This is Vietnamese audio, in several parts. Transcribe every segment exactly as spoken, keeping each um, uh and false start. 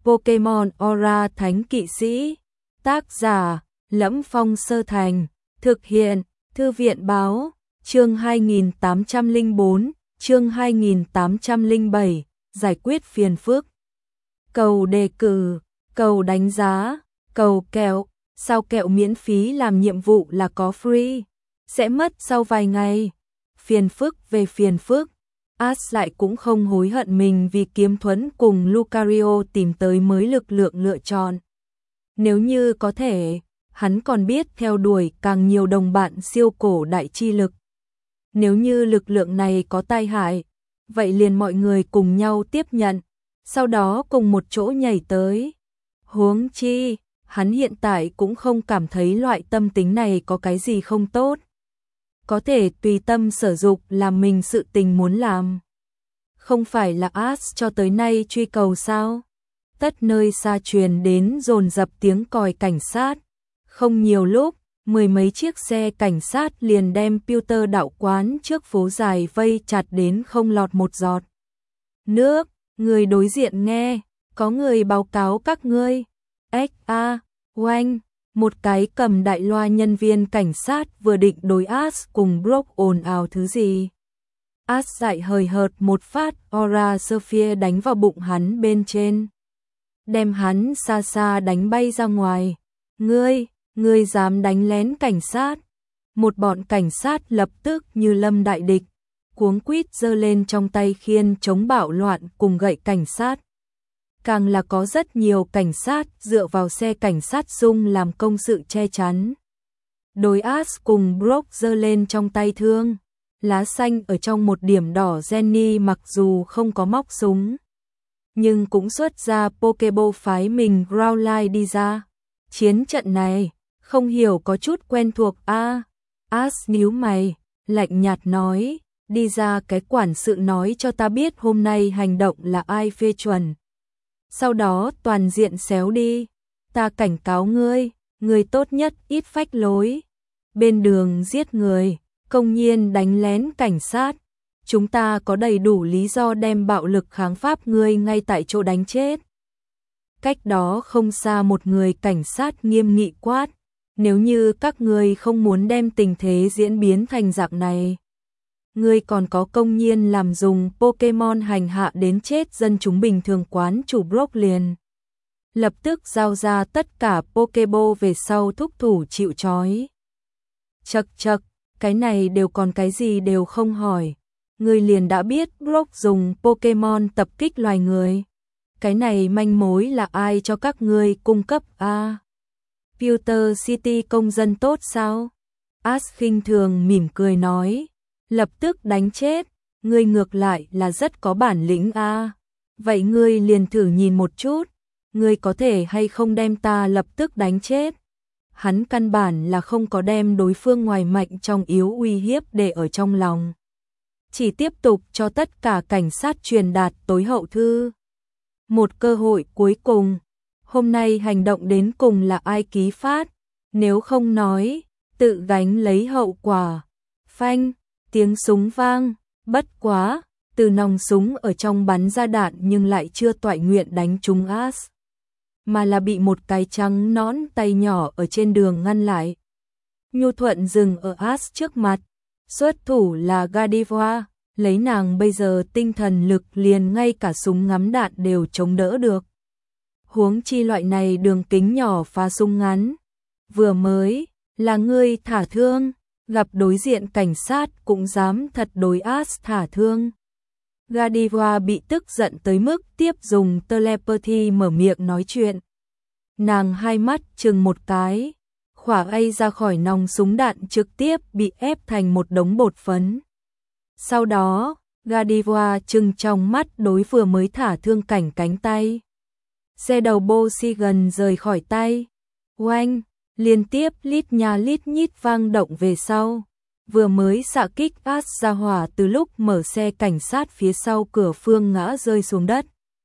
Pokemon Aura Thánh Kỵ Sĩ. Tác giả: Lẫm Phong Sơ Thành. Thực hiện: Thư viện báo. Chương hai nghìn tám trăm lẻ bốn, chương hai nghìn tám trăm lẻ bảy, giải quyết phiền phức. Cầu đề cử, cầu đánh giá, cầu kẹo, sao kẹo miễn phí làm nhiệm vụ là có free, sẽ mất sau vài ngày. Phiền phức về phiền phức, Ash lại cũng không hối hận mình vì Kiếm Thuẫn cùng Lucario tìm tới mới lực lượng lựa chọn. Nếu như có thể, hắn còn biết theo đuổi càng nhiều đồng bạn siêu cổ đại chi lực. Nếu như lực lượng này có tai hại, vậy liền mọi người cùng nhau tiếp nhận, sau đó cùng một chỗ nhảy tới. Huống chi, hắn hiện tại cũng không cảm thấy loại tâm tính này có cái gì không tốt. Có thể tùy tâm sở dục làm mình sự tình muốn làm. Không phải là Ash cho tới nay truy cầu sao? Tất nơi xa truyền đến dồn dập tiếng còi cảnh sát. Không nhiều lúc, mười mấy chiếc xe cảnh sát liền đem Pewter đạo quán trước phố dài vây chặt đến không lọt một giọt nước. Người đối diện nghe, có người báo cáo các ngươi. Ếch a, oanh, một cái cầm đại loa nhân viên cảnh sát vừa định đối Ash cùng Brock ồn ào thứ gì. Ash dại hời hợt một phát Aura Sphere đánh vào bụng hắn bên trên, đem hắn xa xa đánh bay ra ngoài. Ngươi, ngươi dám đánh lén cảnh sát? Một bọn cảnh sát lập tức như lâm đại địch, cuống quýt giơ lên trong tay khiên chống bạo loạn cùng gậy cảnh sát. Càng là có rất nhiều cảnh sát dựa vào xe cảnh sát Dung làm công sự che chắn. Đối Ash cùng Brock giơ lên trong tay thương, lá xanh ở trong một điểm đỏ. Jenny mặc dù không có móc súng, nhưng cũng xuất ra Pokeball phái mình Growlithe đi ra. Chiến trận này, không hiểu có chút quen thuộc a. À, Ash nhíu mày, lạnh nhạt nói, đi ra cái quản sự nói cho ta biết hôm nay hành động là ai phê chuẩn. Sau đó toàn diện xéo đi, ta cảnh cáo ngươi, ngươi tốt nhất ít phách lối. Bên đường giết người, công nhiên đánh lén cảnh sát, chúng ta có đầy đủ lý do đem bạo lực kháng pháp ngươi ngay tại chỗ đánh chết. Cách đó không xa một người cảnh sát nghiêm nghị quát, nếu như các ngươi không muốn đem tình thế diễn biến thành dạng này, ngươi còn có công nhiên làm dùng Pokemon hành hạ đến chết dân chúng bình thường quán chủ Brock liền lập tức giao ra tất cả Pokeball về sau thúc thủ chịu trói. Chậc chậc, cái này đều còn cái gì đều không hỏi, ngươi liền đã biết Brock dùng Pokemon tập kích loài người. Cái này manh mối là ai cho các ngươi cung cấp a? À, Pewter City công dân tốt sao? Ash khinh thường mỉm cười nói, lập tức đánh chết, ngươi ngược lại là rất có bản lĩnh a. À, vậy ngươi liền thử nhìn một chút, ngươi có thể hay không đem ta lập tức đánh chết. Hắn căn bản là không có đem đối phương ngoài mạnh trong yếu uy hiếp để ở trong lòng, chỉ tiếp tục cho tất cả cảnh sát truyền đạt tối hậu thư. Một cơ hội cuối cùng, hôm nay hành động đến cùng là ai ký phát, nếu không nói, tự gánh lấy hậu quả. Phanh, tiếng súng vang, bất quá, từ nòng súng ở trong bắn ra đạn nhưng lại chưa toại nguyện đánh trúng Ash, mà là bị một cái trắng nõn tay nhỏ ở trên đường ngăn lại. Nhu thuận dừng ở Ash trước mặt, xuất thủ là Gardevoir, lấy nàng bây giờ tinh thần lực liền ngay cả súng ngắm đạn đều chống đỡ được. Huống chi loại này đường kính nhỏ phá súng ngắn. Vừa mới, là ngươi thả thương, gặp đối diện cảnh sát cũng dám thật đối Ash thả thương. Gardevoir bị tức giận tới mức tiếp dùng telepathy mở miệng nói chuyện. Nàng hai mắt chừng một cái, khỏa A ra khỏi nòng súng đạn trực tiếp bị ép thành một đống bột phấn. Sau đó, Gardevoir trừng trong mắt đối vừa mới thả thương cảnh cánh tay. Xe đầu Bosigan rời khỏi tay. Oanh, liên tiếp lít nha lít nhít vang động về sau. Vừa mới xạ kích Ash ra hỏa từ lúc mở xe cảnh sát phía sau cửa phương ngã rơi xuống đất.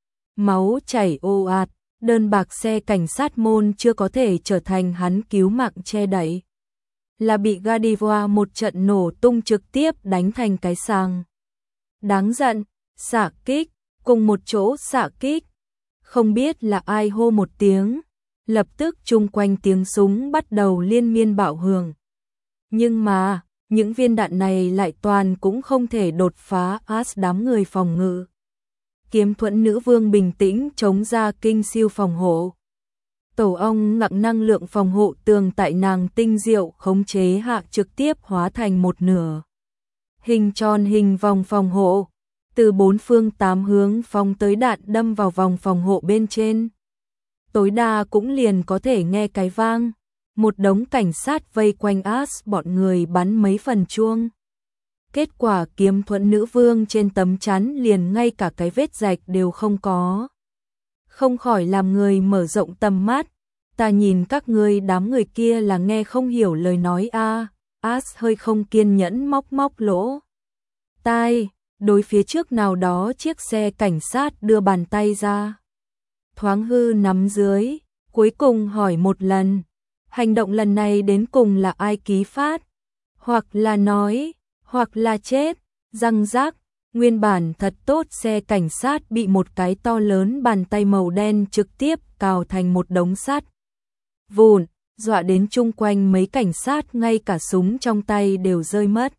Máu chảy ồ ạt, đơn bạc xe cảnh sát môn chưa có thể trở thành hắn cứu mạng che đậy, là bị Gardevoir một trận nổ tung trực tiếp đánh thành cái sàng. Đáng giận, xạ kích, cùng một chỗ xạ kích. Không biết là ai hô một tiếng, lập tức chung quanh tiếng súng bắt đầu liên miên bạo hưởng. Nhưng mà, những viên đạn này lại toàn cũng không thể đột phá As đám người phòng ngự. Kiếm thuẫn nữ vương bình tĩnh chống ra kinh siêu phòng hộ. Tổ ong ngặng năng lượng phòng hộ tường tại nàng tinh diệu khống chế hạ trực tiếp hóa thành một nửa. Hình tròn hình vòng phòng hộ, từ bốn phương tám hướng phóng tới đạn đâm vào vòng phòng hộ bên trên. Tối đa cũng liền có thể nghe cái vang. Một đống cảnh sát vây quanh As bọn người bắn mấy phần chuông. Kết quả kiếm thuẫn nữ vương trên tấm chắn liền ngay cả cái vết rạch đều không có. Không khỏi làm người mở rộng tầm mắt. Ta nhìn các ngươi đám người kia là nghe không hiểu lời nói a. À. As hơi không kiên nhẫn móc móc lỗ tai, đối phía trước nào đó chiếc xe cảnh sát đưa bàn tay ra. Thoáng hư nắm dưới, cuối cùng hỏi một lần. Hành động lần này đến cùng là ai ký phát? Hoặc là nói, hoặc là chết, răng rác, nguyên bản thật tốt xe cảnh sát bị một cái to lớn bàn tay màu đen trực tiếp cào thành một đống sắt vụn, dọa đến chung quanh mấy cảnh sát ngay cả súng trong tay đều rơi mất.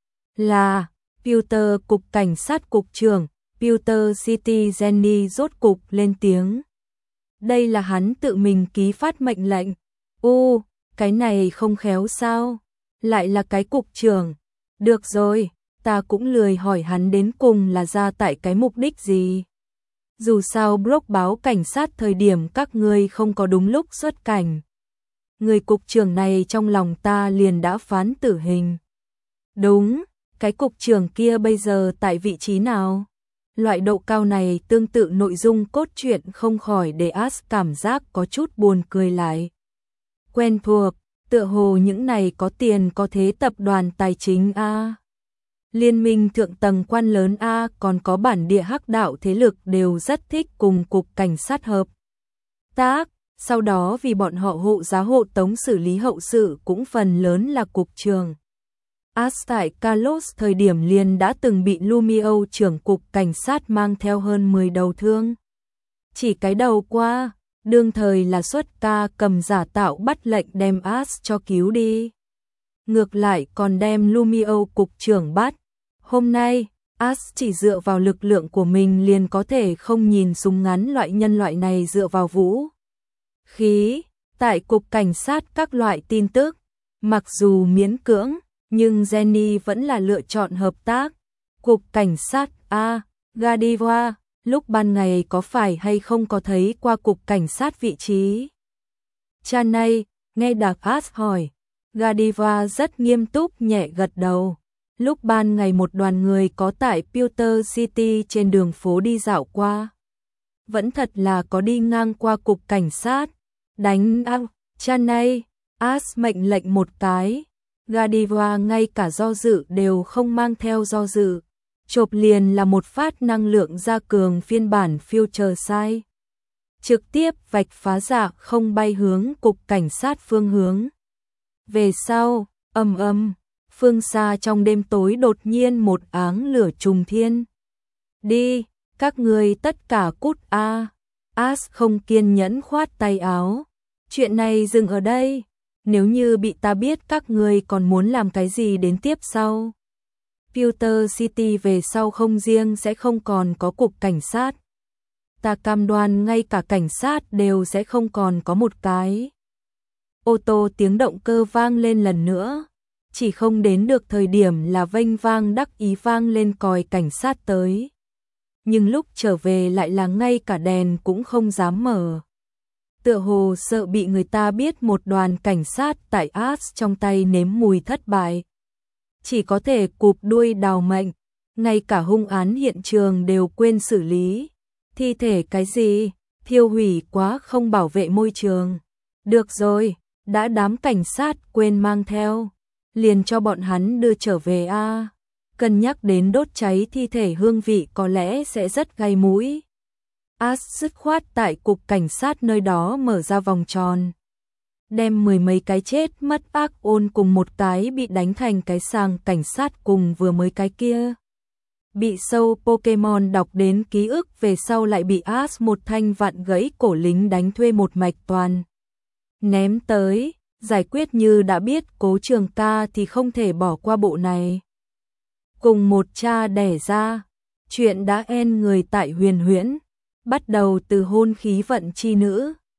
Là, Peter cục cảnh sát cục trưởng, Peter City Jenny rốt cục lên tiếng. Đây là hắn tự mình ký phát mệnh lệnh. U, cái này không khéo sao? Lại là cái cục trưởng. Được rồi, ta cũng lười hỏi hắn đến cùng là ra tại cái mục đích gì. Dù sao Brock báo cảnh sát thời điểm các ngươi không có đúng lúc xuất cảnh. Người cục trưởng này trong lòng ta liền đã phán tử hình. Đúng, cái cục trưởng kia bây giờ tại vị trí nào? Loại độ cao này tương tự nội dung cốt truyện không khỏi để As cảm giác có chút buồn cười lại. Quen thuộc, tựa hồ những này có tiền có thế tập đoàn tài chính A. Liên minh thượng tầng quan lớn A còn có bản địa hắc đạo thế lực đều rất thích cùng cục cảnh sát hợp tác, sau đó vì bọn họ hộ giá hộ tống xử lý hậu sự cũng phần lớn là cục trưởng. As tại Carlos thời điểm liền đã từng bị Lumio trưởng cục cảnh sát mang theo hơn mười đầu thương. Chỉ cái đầu qua, đương thời là xuất ca cầm giả tạo bắt lệnh đem As cho cứu đi. Ngược lại còn đem Lumio cục trưởng bắt. Hôm nay, As chỉ dựa vào lực lượng của mình liền có thể không nhìn súng ngắn loại nhân loại này dựa vào vũ khí. Tại cục cảnh sát các loại tin tức, mặc dù miễn cưỡng, nhưng Jenny vẫn là lựa chọn hợp tác. Cục cảnh sát A, Godiva, lúc ban ngày có phải hay không có thấy qua cục cảnh sát vị trí? Chanay, nghe Đặc As hỏi. Godiva rất nghiêm túc nhẹ gật đầu. Lúc ban ngày một đoàn người có tại Peter City trên đường phố đi dạo qua. Vẫn thật là có đi ngang qua cục cảnh sát. Đánh ăng, Chanay, As mệnh lệnh một cái. Godiva ngay cả do dự đều không mang theo do dự. Chộp liền là một phát năng lượng gia cường phiên bản Future Sight. Trực tiếp vạch phá dạ không bay hướng cục cảnh sát phương hướng. Về sau, ầm ầm, phương xa trong đêm tối đột nhiên một áng lửa trùng thiên. Đi, các người tất cả cút a. As không kiên nhẫn khoát tay áo. Chuyện này dừng ở đây. Nếu như bị ta biết các người còn muốn làm cái gì đến tiếp sau. Peter City về sau không riêng sẽ không còn có cục cảnh sát. Ta cam đoan ngay cả cảnh sát đều sẽ không còn có một cái. Ô tô tiếng động cơ vang lên lần nữa. Chỉ không đến được thời điểm là vênh vang đắc ý vang lên còi cảnh sát tới. Nhưng lúc trở về lại là ngay cả đèn cũng không dám mở. Tựa hồ sợ bị người ta biết một đoàn cảnh sát tại As trong tay nếm mùi thất bại. Chỉ có thể cụp đuôi đào mệnh, ngay cả hung án hiện trường đều quên xử lý. Thi thể cái gì, thiêu hủy quá không bảo vệ môi trường. Được rồi, đã đám cảnh sát quên mang theo, liền cho bọn hắn đưa trở về a. À. Cân nhắc đến đốt cháy thi thể hương vị có lẽ sẽ rất gai mũi. As dứt khoát tại cục cảnh sát nơi đó mở ra vòng tròn. Đem mười mấy cái chết mất ác ôn cùng một cái bị đánh thành cái sàng cảnh sát cùng vừa mới cái kia. bị sâu Pokemon đọc đến ký ức về sau lại bị Ash một thanh vặn gãy cổ lính đánh thuê một mạch toàn. Ném tới, giải quyết như đã biết Cố Trường Ca thì không thể bỏ qua bộ này. Cùng một cha đẻ ra, chuyện đã en người tại Huyền Huyễn, bắt đầu từ hôn khí vận chi nữ.